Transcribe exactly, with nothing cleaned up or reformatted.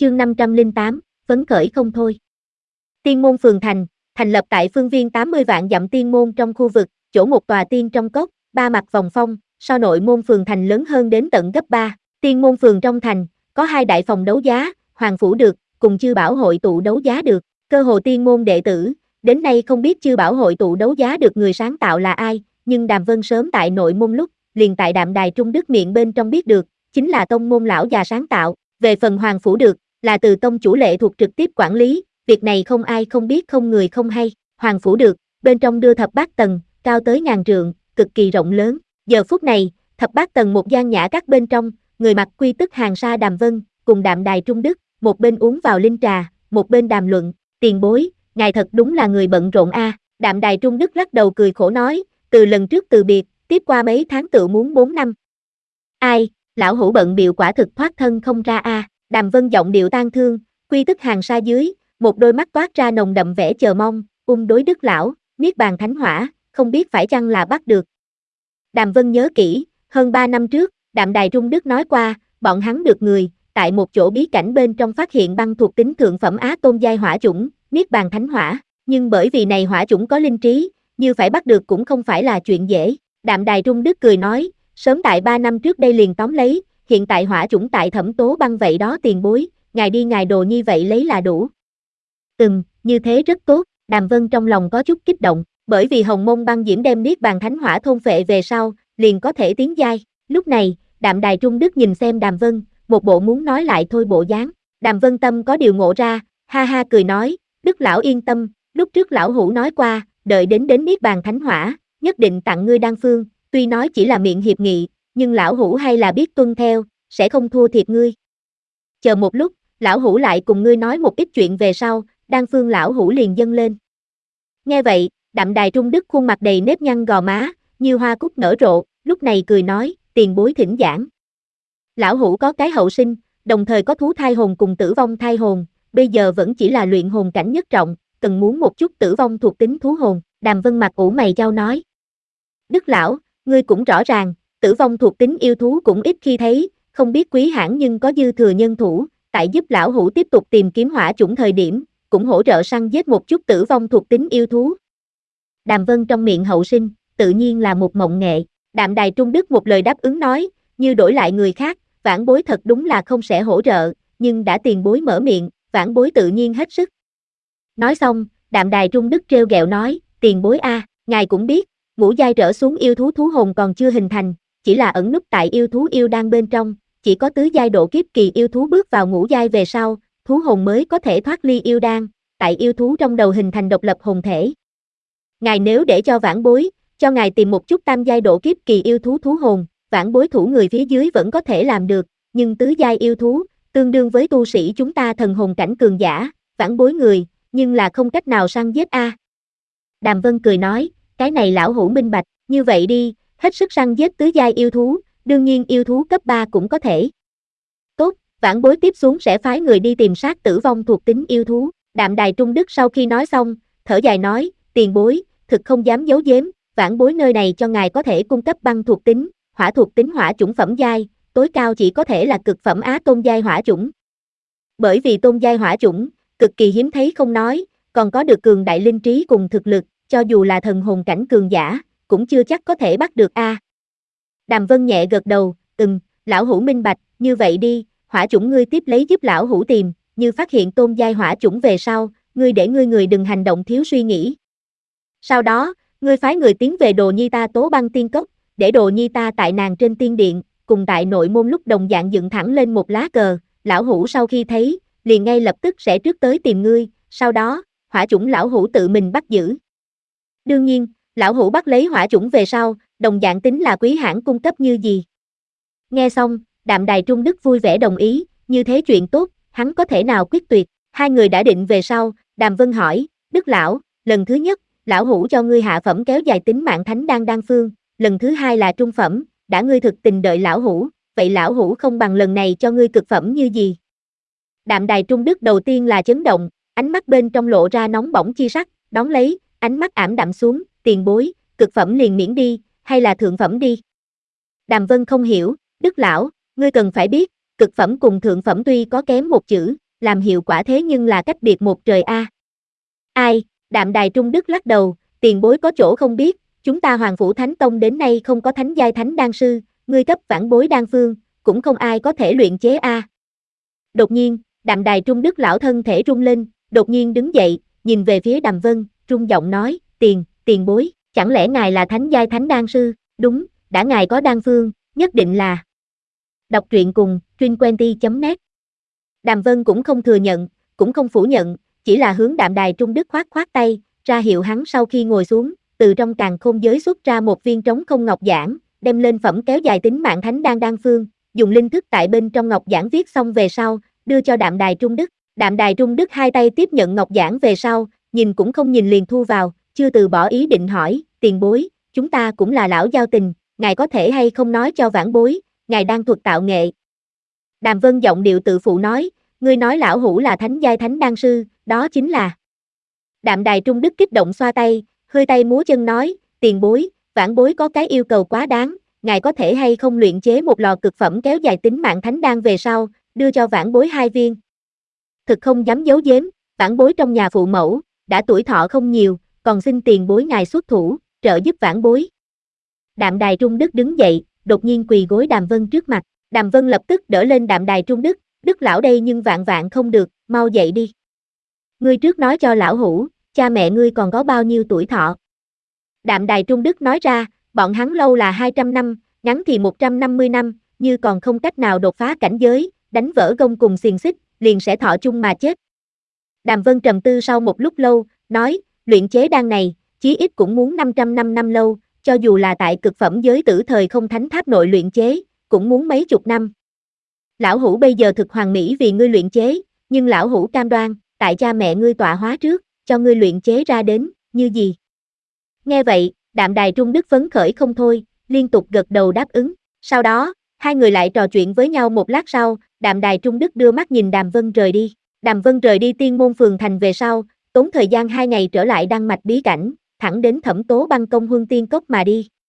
Chương năm trăm lẻ tám, phấn khởi không thôi. Tiên môn phường thành, thành lập tại phương viên tám mươi vạn dặm tiên môn trong khu vực, chỗ một tòa tiên trong cốc, ba mặt vòng phong, so nội môn phường thành lớn hơn đến tận gấp ba. Tiên môn phường trong thành, có hai đại phòng đấu giá, Hoàng Phủ được, cùng Chư Bảo hội tụ đấu giá được. Cơ hồ tiên môn đệ tử, đến nay không biết Chư Bảo hội tụ đấu giá được người sáng tạo là ai, nhưng Đàm Vân sớm tại nội môn lúc, liền tại Đạm Đài Trung Đức miệng bên trong biết được, chính là tông môn lão già sáng tạo. Về phần Hoàng Phủ được, là từ tông chủ lệ thuộc trực tiếp quản lý, việc này không ai không biết không người không hay. Hoàng Phủ được, bên trong đưa thập bát tầng, cao tới ngàn trượng, cực kỳ rộng lớn. Giờ phút này, thập bát tầng một gian nhã các bên trong, người mặc quy tức hàng sa Đàm Vân, cùng Đạm Đài Trung Đức, một bên uống vào linh trà, một bên đàm luận. Tiền bối, ngài thật đúng là người bận rộn a. À. Đạm Đài Trung Đức lắc đầu cười khổ nói, từ lần trước từ biệt, tiếp qua mấy tháng tự muốn bốn năm. Ai, lão hữu bận bịu quả thực thoát thân không ra a. À. Đàm Vân giọng điệu tang thương, quy tức hàng sa dưới, một đôi mắt toát ra nồng đậm vẻ chờ mong, ung đối Đức lão, niết bàn thánh hỏa, không biết phải chăng là bắt được. Đàm Vân nhớ kỹ, hơn ba năm trước, Đạm Đài Trung Đức nói qua, bọn hắn được người, tại một chỗ bí cảnh bên trong phát hiện băng thuộc tính thượng phẩm á tôn giai hỏa chủng, niết bàn thánh hỏa, nhưng bởi vì này hỏa chủng có linh trí, như phải bắt được cũng không phải là chuyện dễ. Đạm Đài Trung Đức cười nói, sớm tại ba năm trước đây liền tóm lấy, hiện tại hỏa chủng tại Thẩm Tố Băng vậy đó tiền bối, ngài đi ngài đồ như vậy lấy là đủ. Ừm, như thế rất tốt, Đàm Vân trong lòng có chút kích động, bởi vì Hồng Mông Băng Diễm đem niết bàn thánh hỏa thôn phệ về sau, liền có thể tiến giai. Lúc này, Đạm Đài Trung Đức nhìn xem Đàm Vân, một bộ muốn nói lại thôi bộ dáng. Đàm Vân tâm có điều ngộ ra, ha ha cười nói, Đức lão yên tâm, lúc trước lão hữu nói qua, đợi đến đến niết bàn thánh hỏa, nhất định tặng ngươi đan phương, tuy nói chỉ là miệng hiệp nghị, nhưng lão hữu hay là biết tuân theo, sẽ không thua thiệt ngươi. Chờ một lúc, lão hữu lại cùng ngươi nói một ít chuyện về sau, đan phương lão hữu liền dâng lên. Nghe vậy, Đạm Đài Trung Đức khuôn mặt đầy nếp nhăn gò má, như hoa cúc nở rộ, lúc này cười nói, tiền bối thỉnh giảng. Lão hữu có cái hậu sinh, đồng thời có thú thai hồn cùng tử vong thai hồn, bây giờ vẫn chỉ là luyện hồn cảnh nhất trọng, cần muốn một chút tử vong thuộc tính thú hồn. Đàm Vân mặt ủ mày chau nói. Đức lão, ngươi cũng rõ ràng, tử vong thuộc tính yêu thú cũng ít khi thấy, không biết quý hãn nhưng có dư thừa nhân thủ, tại giúp lão hữu tiếp tục tìm kiếm hỏa chủng thời điểm, cũng hỗ trợ săn giết một chút tử vong thuộc tính yêu thú. Đàm Vân trong miệng hậu sinh, tự nhiên là một mộng nghệ. Đạm Đài Trung Đức một lời đáp ứng nói, như đổi lại người khác, vãn bối thật đúng là không sẽ hỗ trợ, nhưng đã tiền bối mở miệng, vãn bối tự nhiên hết sức. Nói xong, Đạm Đài Trung Đức trêu ghẹo nói, tiền bối a, à, ngài cũng biết, ngũ giai trở xuống yêu thú thú hồn còn chưa hình thành, chỉ là ẩn núp tại yêu thú yêu đan bên trong, chỉ có tứ giai độ kiếp kỳ yêu thú bước vào ngũ giai về sau, thú hồn mới có thể thoát ly yêu đan, tại yêu thú trong đầu hình thành độc lập hồn thể. Ngài nếu để cho vãn bối, cho ngài tìm một chút tam giai độ kiếp kỳ yêu thú thú hồn, vãn bối thủ người phía dưới vẫn có thể làm được, nhưng tứ giai yêu thú, tương đương với tu sĩ chúng ta thần hồn cảnh cường giả, vãn bối người, nhưng là không cách nào săn giết a. À. Đàm Vân cười nói, cái này lão hữu minh bạch, như vậy đi, hết sức săn giết tứ giai yêu thú, đương nhiên yêu thú cấp ba cũng có thể. Tốt, vãn bối tiếp xuống sẽ phái người đi tìm sát tử vong thuộc tính yêu thú. Đạm Đài Trung Đức sau khi nói xong, thở dài nói, tiền bối, thực không dám giấu giếm, vãn bối nơi này cho ngài có thể cung cấp băng thuộc tính, hỏa thuộc tính hỏa chủng phẩm giai, tối cao chỉ có thể là cực phẩm á tôn giai hỏa chủng. Bởi vì tôn giai hỏa chủng, cực kỳ hiếm thấy không nói, còn có được cường đại linh trí cùng thực lực, cho dù là thần hồn cảnh cường giả, cũng chưa chắc có thể bắt được a. À. Đàm Vân nhẹ gật đầu, ừm, lão hữu minh bạch, như vậy đi, hỏa chủng ngươi tiếp lấy giúp lão hữu tìm, như phát hiện tôn giai hỏa chủng về sau, ngươi để ngươi người đừng hành động thiếu suy nghĩ. Sau đó, ngươi phái người tiến về Đồ Nhi ta Tố Băng Tiên Cốc, để Đồ Nhi ta tại nàng trên tiên điện, cùng tại nội môn lúc đồng dạng dựng thẳng lên một lá cờ, lão hữu sau khi thấy, liền ngay lập tức sẽ trước tới tìm ngươi, sau đó, hỏa chủng lão hữu tự mình bắt giữ. Đương nhiên, lão hữu bắt lấy hỏa chủng về sau, đồng dạng tính là quý hãn cung cấp như gì. Nghe xong, Đạm Đài Trung Đức vui vẻ đồng ý, như thế chuyện tốt, hắn có thể nào quyết tuyệt. Hai người đã định về sau, Đàm Vân hỏi, Đức lão, lần thứ nhất, lão hữu cho ngươi hạ phẩm kéo dài tính mạng thánh đan đan phương, lần thứ hai là trung phẩm, đã ngươi thực tình đợi lão hữu, vậy lão hữu không bằng lần này cho ngươi cực phẩm như gì. Đạm Đài Trung Đức đầu tiên là chấn động, ánh mắt bên trong lộ ra nóng bỏng chi sắc, đón lấy, ánh mắt ảm đạm xuống, tiền bối, cực phẩm liền miễn đi, hay là thượng phẩm đi. Đàm Vân không hiểu, Đức lão, ngươi cần phải biết, cực phẩm cùng thượng phẩm tuy có kém một chữ, làm hiệu quả thế nhưng là cách biệt một trời a. À. Ai, Đạm Đài Trung Đức lắc đầu, tiền bối có chỗ không biết, chúng ta Hoàng Phủ Thánh Tông đến nay không có thánh giai thánh đan sư, ngươi cấp vãn bối đan phương, cũng không ai có thể luyện chế a. À. Đột nhiên, Đạm Đài Trung Đức lão thân thể rung lên, đột nhiên đứng dậy, nhìn về phía Đàm Vân, rung giọng nói, tiền, tiền bối, chẳng lẽ ngài là thánh giai thánh đan sư, đúng, đã ngài có đan phương, nhất định là. Đọc truyện cùng, truyện chấm net. Đàm Vân cũng không thừa nhận, cũng không phủ nhận, chỉ là hướng Đạm Đài Trung Đức khoát khoát tay, ra hiệu hắn sau khi ngồi xuống, từ trong càn khôn giới xuất ra một viên trống không ngọc giản, đem lên phẩm kéo dài tính mạng thánh đan đan phương, dùng linh thức tại bên trong ngọc giản viết xong về sau, đưa cho Đạm Đài Trung Đức. Đạm Đài Trung Đức hai tay tiếp nhận ngọc giản về sau, nhìn cũng không nhìn liền thu vào, chưa từ bỏ ý định hỏi, tiền bối, chúng ta cũng là lão giao tình, ngài có thể hay không nói cho vãn bối, ngài đang thuật tạo nghệ. Đàm Vân giọng điệu tự phụ nói, ngươi nói lão hủ là thánh giai thánh đan sư, đó chính là. Đạm Đài Trung Đức kích động xoa tay, hơi tay múa chân nói, tiền bối, vãn bối có cái yêu cầu quá đáng, ngài có thể hay không luyện chế một lò cực phẩm kéo dài tính mạng thánh đan về sau, đưa cho vãn bối hai viên. Thực không dám giấu giếm, vãn bối trong nhà phụ mẫu, đã tuổi thọ không nhiều, còn xin tiền bối ngài xuất thủ, trợ giúp vãn bối. Đạm Đài Trung Đức đứng dậy, đột nhiên quỳ gối Đàm Vân trước mặt, Đàm Vân lập tức đỡ lên Đạm Đài Trung Đức, Đức lão đây nhưng vạn vạn không được, mau dậy đi. Ngươi trước nói cho lão hủ, cha mẹ ngươi còn có bao nhiêu tuổi thọ? Đạm Đài Trung Đức nói ra, bọn hắn lâu là hai trăm năm, ngắn thì một trăm năm mươi năm, như còn không cách nào đột phá cảnh giới, đánh vỡ gông cùng xiềng xích, liền sẽ thọ chung mà chết. Đàm Vân trầm tư sau một lúc lâu, nói, luyện chế đan này, chí ít cũng muốn năm trăm năm năm lâu, cho dù là tại cực phẩm giới tử thời không thánh tháp nội luyện chế, cũng muốn mấy chục năm. Lão hủ bây giờ thực hoàn mỹ vì ngươi luyện chế, nhưng lão hủ cam đoan, tại cha mẹ ngươi tọa hóa trước, cho ngươi luyện chế ra đến, như gì? Nghe vậy, Đạm Đài Trung Đức phấn khởi không thôi, liên tục gật đầu đáp ứng. Sau đó, hai người lại trò chuyện với nhau một lát sau, Đạm Đài Trung Đức đưa mắt nhìn Đàm Vân rời đi. Đàm Vân rời đi Tiên Môn Phường Thành về sau, tốn thời gian hai ngày trở lại Đan Mạch bí cảnh, thẳng đến Thẩm Tố Băng Công Huân Tiên Cốc mà đi.